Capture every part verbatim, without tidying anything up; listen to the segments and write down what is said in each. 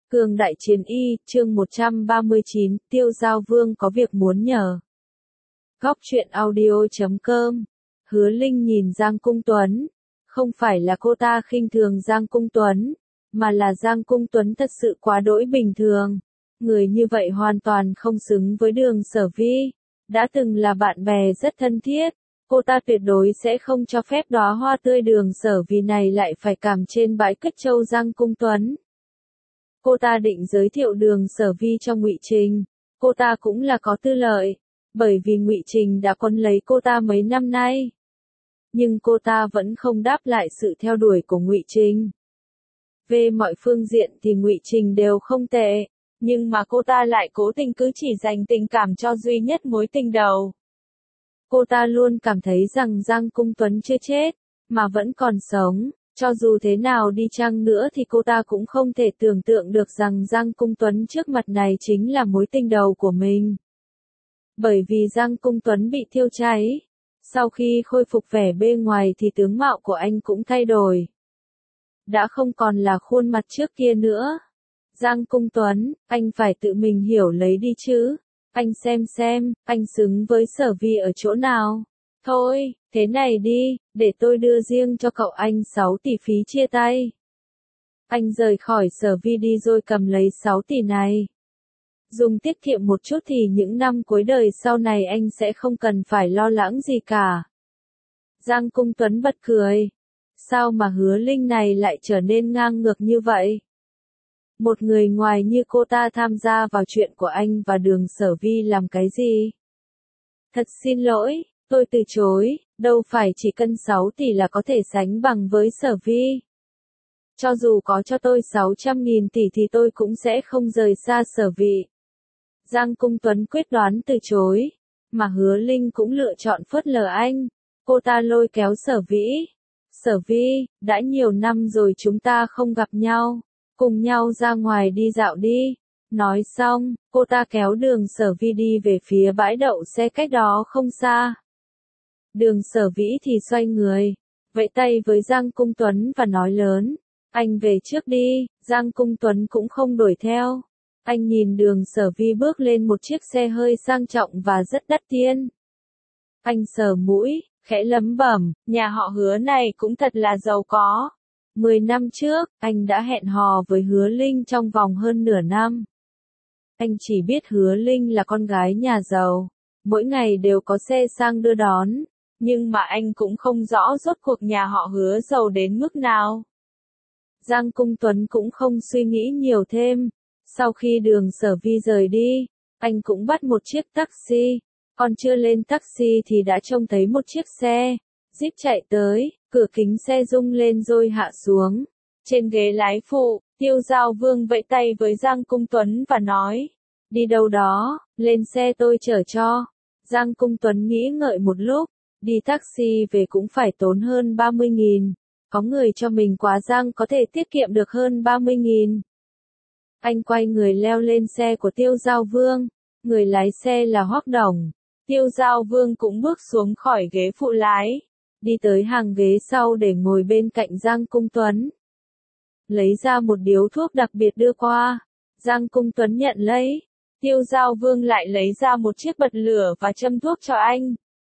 Cương Đại Chiến Y, chương một trăm ba mươi chín, Tiêu Giao Vương có việc muốn nhờ. Góc truyện audio chấm com. Hứa Linh nhìn Giang Cung Tuấn. Không phải là cô ta khinh thường Giang Cung Tuấn, mà là Giang Cung Tuấn thật sự quá đỗi bình thường. Người như vậy hoàn toàn không xứng với Đường Sở Vi. Đã từng là bạn bè rất thân thiết. Cô ta tuyệt đối sẽ không cho phép đóa hoa tươi Đường Sở Vi này lại phải cảm trên bãi cất trâu Giang Cung Tuấn. Cô ta định giới thiệu Đường Sở Vi cho Ngụy Trình. Cô ta cũng là có tư lợi, bởi vì Ngụy Trình đã quấn lấy cô ta mấy năm nay. Nhưng cô ta vẫn không đáp lại sự theo đuổi của Ngụy Trình. Về mọi phương diện thì Ngụy Trình đều không tệ, nhưng mà cô ta lại cố tình cứ chỉ dành tình cảm cho duy nhất mối tình đầu. Cô ta luôn cảm thấy rằng Giang Cung Tuấn chưa chết, mà vẫn còn sống. Cho dù thế nào đi chăng nữa thì cô ta cũng không thể tưởng tượng được rằng Giang Cung Tuấn trước mặt này chính là mối tình đầu của mình. Bởi vì Giang Cung Tuấn bị thiêu cháy. Sau khi khôi phục vẻ bên ngoài thì tướng mạo của anh cũng thay đổi. Đã không còn là khuôn mặt trước kia nữa. Giang Cung Tuấn, anh phải tự mình hiểu lấy đi chứ. Anh xem xem, anh xứng với Sở Vi ở chỗ nào. Thôi, thế này đi, để tôi đưa riêng cho cậu anh sáu tỷ phí chia tay. Anh rời khỏi Sở Vi đi rồi cầm lấy sáu tỷ này. Dùng tiết kiệm một chút thì những năm cuối đời sau này anh sẽ không cần phải lo lắng gì cả. Giang Cung Tuấn bật cười. Sao mà Hứa Linh này lại trở nên ngang ngược như vậy? Một người ngoài như cô ta tham gia vào chuyện của anh và Đường Sở Vi làm cái gì? Thật xin lỗi. Tôi từ chối, đâu phải chỉ cần sáu tỷ là có thể sánh bằng với Sở Vi. Cho dù có cho tôi sáu trăm nghìn tỷ thì tôi cũng sẽ không rời xa Sở Vi. Giang Cung Tuấn quyết đoán từ chối, mà Hứa Linh cũng lựa chọn phớt lờ anh. Cô ta lôi kéo Sở Vi. Sở Vi, đã nhiều năm rồi chúng ta không gặp nhau, cùng nhau ra ngoài đi dạo đi. Nói xong, cô ta kéo Đường Sở Vi đi về phía bãi đậu xe cách đó không xa. Đường Sở Vĩ thì xoay người, vẫy tay với Giang Cung Tuấn và nói lớn, anh về trước đi. Giang Cung Tuấn cũng không đuổi theo. Anh nhìn Đường Sở Vi bước lên một chiếc xe hơi sang trọng và rất đắt tiền. Anh sờ mũi, khẽ lẩm bẩm, nhà họ Hứa này cũng thật là giàu có. Mười năm trước, anh đã hẹn hò với Hứa Linh trong vòng hơn nửa năm. Anh chỉ biết Hứa Linh là con gái nhà giàu, mỗi ngày đều có xe sang đưa đón. Nhưng mà anh cũng không rõ rốt cuộc nhà họ Hứa giàu đến mức nào. Giang Cung Tuấn cũng không suy nghĩ nhiều thêm. Sau khi Đường Sở Vi rời đi, anh cũng bắt một chiếc taxi. Còn chưa lên taxi thì đã trông thấy một chiếc xe Jeep chạy tới, cửa kính xe rung lên rồi hạ xuống. Trên ghế lái phụ, Tiêu Giao Vương vẫy tay với Giang Cung Tuấn và nói, đi đâu đó, lên xe tôi chở cho. Giang Cung Tuấn nghĩ ngợi một lúc. Đi taxi về cũng phải tốn hơn ba mươi nghìn. Có người cho mình quá Giang có thể tiết kiệm được hơn ba mươi nghìn. Anh quay người leo lên xe của Tiêu Giao Vương. Người lái xe là Hoắc Đồng. Tiêu Giao Vương cũng bước xuống khỏi ghế phụ lái. Đi tới hàng ghế sau để ngồi bên cạnh Giang Cung Tuấn. Lấy ra một điếu thuốc đặc biệt đưa qua. Giang Cung Tuấn nhận lấy. Tiêu Giao Vương lại lấy ra một chiếc bật lửa và châm thuốc cho anh.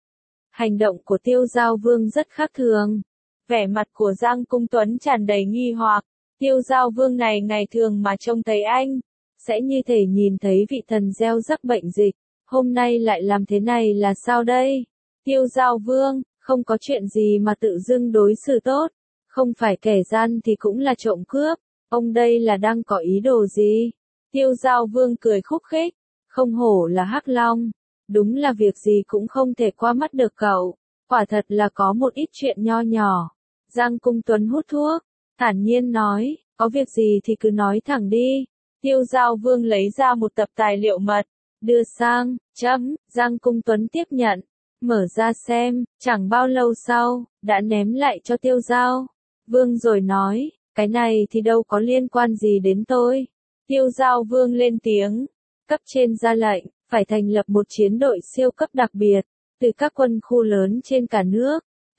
Hành động của Tiêu Giao Vương rất khác thường. Vẻ mặt của Giang Cung Tuấn tràn đầy nghi hoặc. Tiêu Giao Vương này ngày thường mà trông thấy anh, sẽ như thể nhìn thấy vị thần gieo rắc bệnh dịch. Hôm nay lại làm thế này là sao đây? Tiêu Giao Vương, không có chuyện gì mà tự dưng đối xử tốt. Không phải kẻ gian thì cũng là trộm cướp. Ông đây là đang có ý đồ gì? Tiêu Giao Vương cười khúc khích. Không hổ là Hắc Long. Đúng là việc gì cũng không thể qua mắt được cậu. Quả thật là có một ít chuyện nho nhỏ. Giang Cung Tuấn hút thuốc, thản nhiên nói, có việc gì thì cứ nói thẳng đi. Tiêu Giao Vương lấy ra một tập tài liệu mật, đưa sang, chấm, Giang Cung Tuấn tiếp nhận, mở ra xem, chẳng bao lâu sau, đã ném lại cho Tiêu Giao Vương rồi nói, cái này thì đâu có liên quan gì đến tôi. Tiêu Giao Vương lên tiếng, cấp trên ra lệnh. Phải thành lập một chiến đội siêu cấp đặc biệt, từ các quân khu lớn trên cả nước,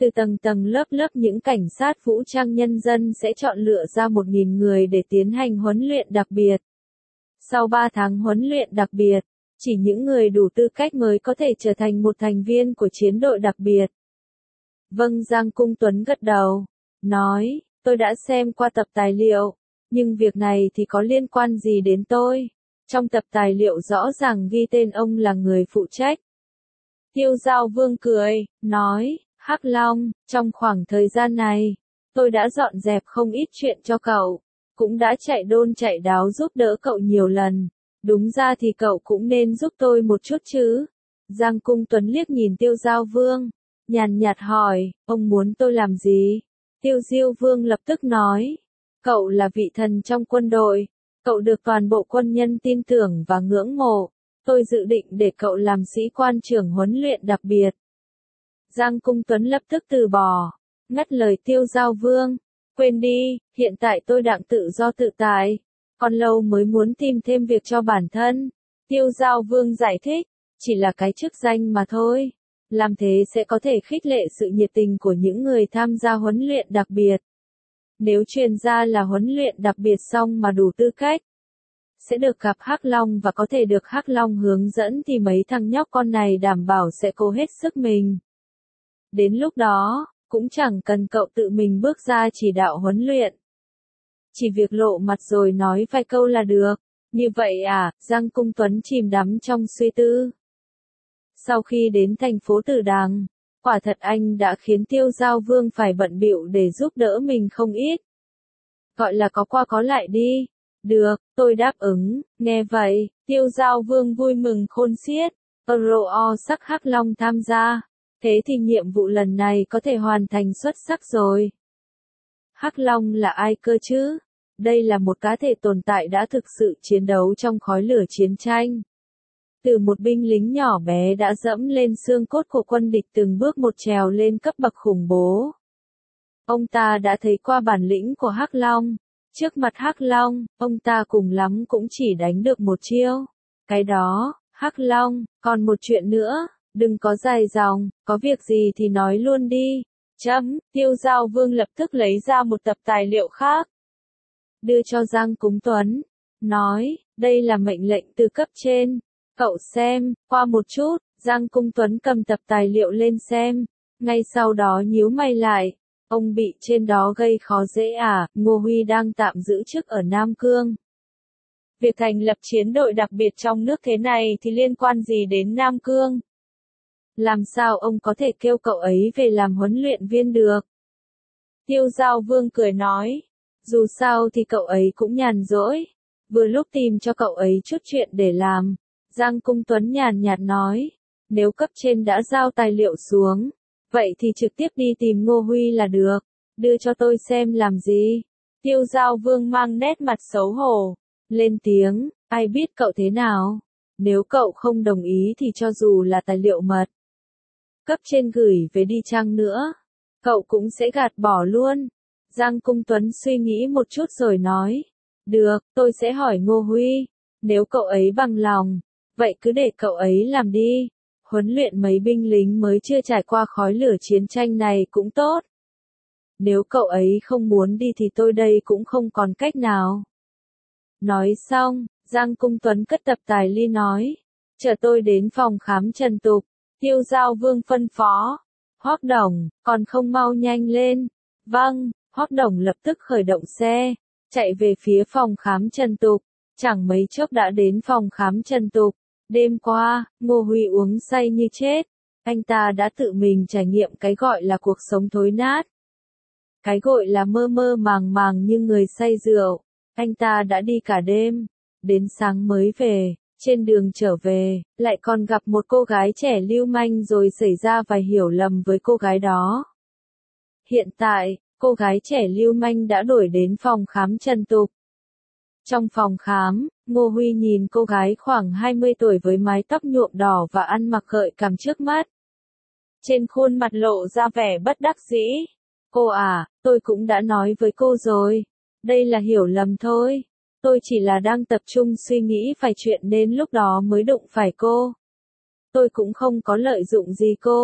Từ tầng tầng lớp lớp những cảnh sát vũ trang nhân dân sẽ chọn lựa ra một nghìn người để tiến hành huấn luyện đặc biệt. Sau ba tháng huấn luyện đặc biệt, chỉ những người đủ tư cách mới có thể trở thành một thành viên của chiến đội đặc biệt. Vâng, Giang Cung Tuấn gật đầu, nói, tôi đã xem qua tập tài liệu, nhưng việc này thì có liên quan gì đến tôi? Trong tập tài liệu rõ ràng ghi tên ông là người phụ trách. Tiêu Giao Vương cười, nói, Hắc Long, trong khoảng thời gian này, tôi đã dọn dẹp không ít chuyện cho cậu, cũng đã chạy đôn chạy đáo giúp đỡ cậu nhiều lần, đúng ra thì cậu cũng nên giúp tôi một chút chứ. Giang Cung Tuấn liếc nhìn Tiêu Giao Vương, nhàn nhạt hỏi, ông muốn tôi làm gì? Tiêu Diêu Vương lập tức nói, cậu là vị thần trong quân đội, cậu được toàn bộ quân nhân tin tưởng và ngưỡng mộ, tôi dự định để cậu làm sĩ quan trưởng huấn luyện đặc biệt. Giang Cung Tuấn lập tức từ bỏ, ngắt lời Tiêu Giao Vương, quên đi, hiện tại tôi đang tự do tự tại, còn lâu mới muốn tìm thêm việc cho bản thân. Tiêu Giao Vương giải thích, chỉ là cái chức danh mà thôi, làm thế sẽ có thể khích lệ sự nhiệt tình của những người tham gia huấn luyện đặc biệt. Nếu truyền ra là huấn luyện đặc biệt xong mà đủ tư cách, sẽ được gặp Hắc Long và có thể được Hắc Long hướng dẫn thì mấy thằng nhóc con này đảm bảo sẽ cố hết sức mình. Đến lúc đó, cũng chẳng cần cậu tự mình bước ra chỉ đạo huấn luyện. Chỉ việc lộ mặt rồi nói vài câu là được. Như vậy à, Giang Cung Tuấn chìm đắm trong suy tư. Sau khi đến thành phố Tử Đàng, quả thật anh đã khiến Tiêu Giao Vương phải bận bịu để giúp đỡ mình không ít. Gọi là có qua có lại đi. Được, tôi đáp ứng. Nghe vậy, Tiêu Giao Vương vui mừng khôn xiết. Ro sắc Hắc Long tham gia. Thế thì nhiệm vụ lần này có thể hoàn thành xuất sắc rồi. Hắc Long là ai cơ chứ? Đây là một cá thể tồn tại đã thực sự chiến đấu trong khói lửa chiến tranh. Từ một binh lính nhỏ bé đã dẫm lên xương cốt của quân địch từng bước một trèo lên cấp bậc khủng bố. Ông ta đã thấy qua bản lĩnh của Hắc Long. Trước mặt Hắc Long, ông ta cùng lắm cũng chỉ đánh được một chiêu. Cái đó, Hắc Long, còn một chuyện nữa, đừng có dài dòng, có việc gì thì nói luôn đi. Chấm, Tiêu Giao Vương lập tức lấy ra một tập tài liệu khác. Đưa cho Giang Cung Tuấn. Nói, đây là mệnh lệnh từ cấp trên. Cậu xem, qua một chút, Giang Cung Tuấn cầm tập tài liệu lên xem. Ngay sau đó nhíu mày lại. Ông bị trên đó gây khó dễ à, Ngô Huy đang tạm giữ chức ở Nam Cương. Việc thành lập chiến đội đặc biệt trong nước thế này thì liên quan gì đến Nam Cương? Làm sao ông có thể kêu cậu ấy về làm huấn luyện viên được? Tiêu Giao Vương cười nói, dù sao thì cậu ấy cũng nhàn rỗi, vừa lúc tìm cho cậu ấy chút chuyện để làm. Giang Cung Tuấn nhàn nhạt nói, nếu cấp trên đã giao tài liệu xuống, vậy thì trực tiếp đi tìm Ngô Huy là được, đưa cho tôi xem làm gì. Tiêu Giao Vương mang nét mặt xấu hổ, lên tiếng, ai biết cậu thế nào, nếu cậu không đồng ý thì cho dù là tài liệu mật, cấp trên gửi về đi chăng nữa, cậu cũng sẽ gạt bỏ luôn. Giang Cung Tuấn suy nghĩ một chút rồi nói, được, tôi sẽ hỏi Ngô Huy, nếu cậu ấy bằng lòng, vậy cứ để cậu ấy làm đi, huấn luyện mấy binh lính mới chưa trải qua khói lửa chiến tranh này cũng tốt. Nếu cậu ấy không muốn đi thì tôi đây cũng không còn cách nào. Nói xong, Giang Cung Tuấn cất tập tài li nói, chờ tôi đến phòng khám Trần Tục. Tiêu Giao Vương phân phó, Hoắc Đồng, còn không mau nhanh lên. Vâng, Hoắc Đồng lập tức khởi động xe, chạy về phía phòng khám Trần Tục, chẳng mấy chốc đã đến phòng khám Trần Tục. Đêm qua, Ngô Huy uống say như chết, anh ta đã tự mình trải nghiệm cái gọi là cuộc sống thối nát. Cái gọi là mơ mơ màng màng như người say rượu, anh ta đã đi cả đêm, đến sáng mới về. Trên đường trở về, lại còn gặp một cô gái trẻ lưu manh rồi xảy ra vài hiểu lầm với cô gái đó. Hiện tại, cô gái trẻ lưu manh đã đổi đến phòng khám Trần Tục. Trong phòng khám, Ngô Huy nhìn cô gái khoảng hai mươi tuổi với mái tóc nhuộm đỏ và ăn mặc gợi cảm trước mắt. Trên khuôn mặt lộ ra vẻ bất đắc dĩ. Cô à, tôi cũng đã nói với cô rồi. Đây là hiểu lầm thôi. Tôi chỉ là đang tập trung suy nghĩ vài chuyện nên lúc đó mới đụng phải cô. Tôi cũng không có lợi dụng gì cô.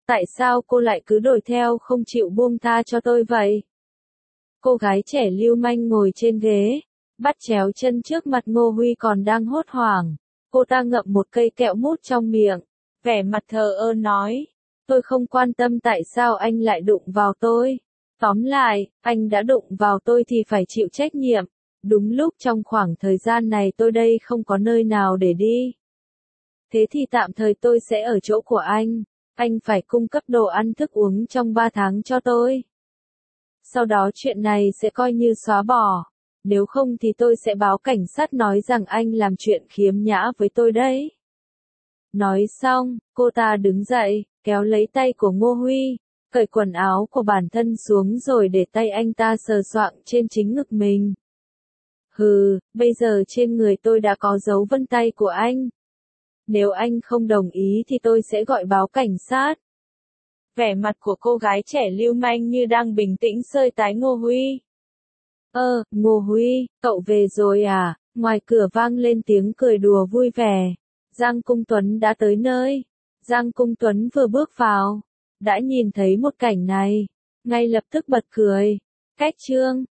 Tại sao cô lại cứ đuổi theo không chịu buông tha cho tôi vậy? Cô gái trẻ lưu manh ngồi trên ghế, bắt chéo chân trước mặt Ngô Huy còn đang hốt hoảng. Cô ta ngậm một cây kẹo mút trong miệng, vẻ mặt thờ ơ nói. Tôi không quan tâm tại sao anh lại đụng vào tôi. Tóm lại, anh đã đụng vào tôi thì phải chịu trách nhiệm. Đúng lúc trong khoảng thời gian này tôi đây không có nơi nào để đi. Thế thì tạm thời tôi sẽ ở chỗ của anh. Anh phải cung cấp đồ ăn thức uống trong ba tháng cho tôi. Sau đó chuyện này sẽ coi như xóa bỏ. Nếu không thì tôi sẽ báo cảnh sát nói rằng anh làm chuyện khiếm nhã với tôi đấy. Nói xong, cô ta đứng dậy, kéo lấy tay của Ngô Huy, cởi quần áo của bản thân xuống rồi để tay anh ta sờ soạng trên chính ngực mình. Hừ, bây giờ trên người tôi đã có dấu vân tay của anh. Nếu anh không đồng ý thì tôi sẽ gọi báo cảnh sát. Vẻ mặt của cô gái trẻ lưu manh như đang bình tĩnh sơi tái Ngô Huy. Ơ, Ngô Huy, cậu về rồi à? Ngoài cửa vang lên tiếng cười đùa vui vẻ. Giang Cung Tuấn đã tới nơi. Giang Cung Tuấn vừa bước vào, đã nhìn thấy một cảnh này, ngay lập tức bật cười. Cách chương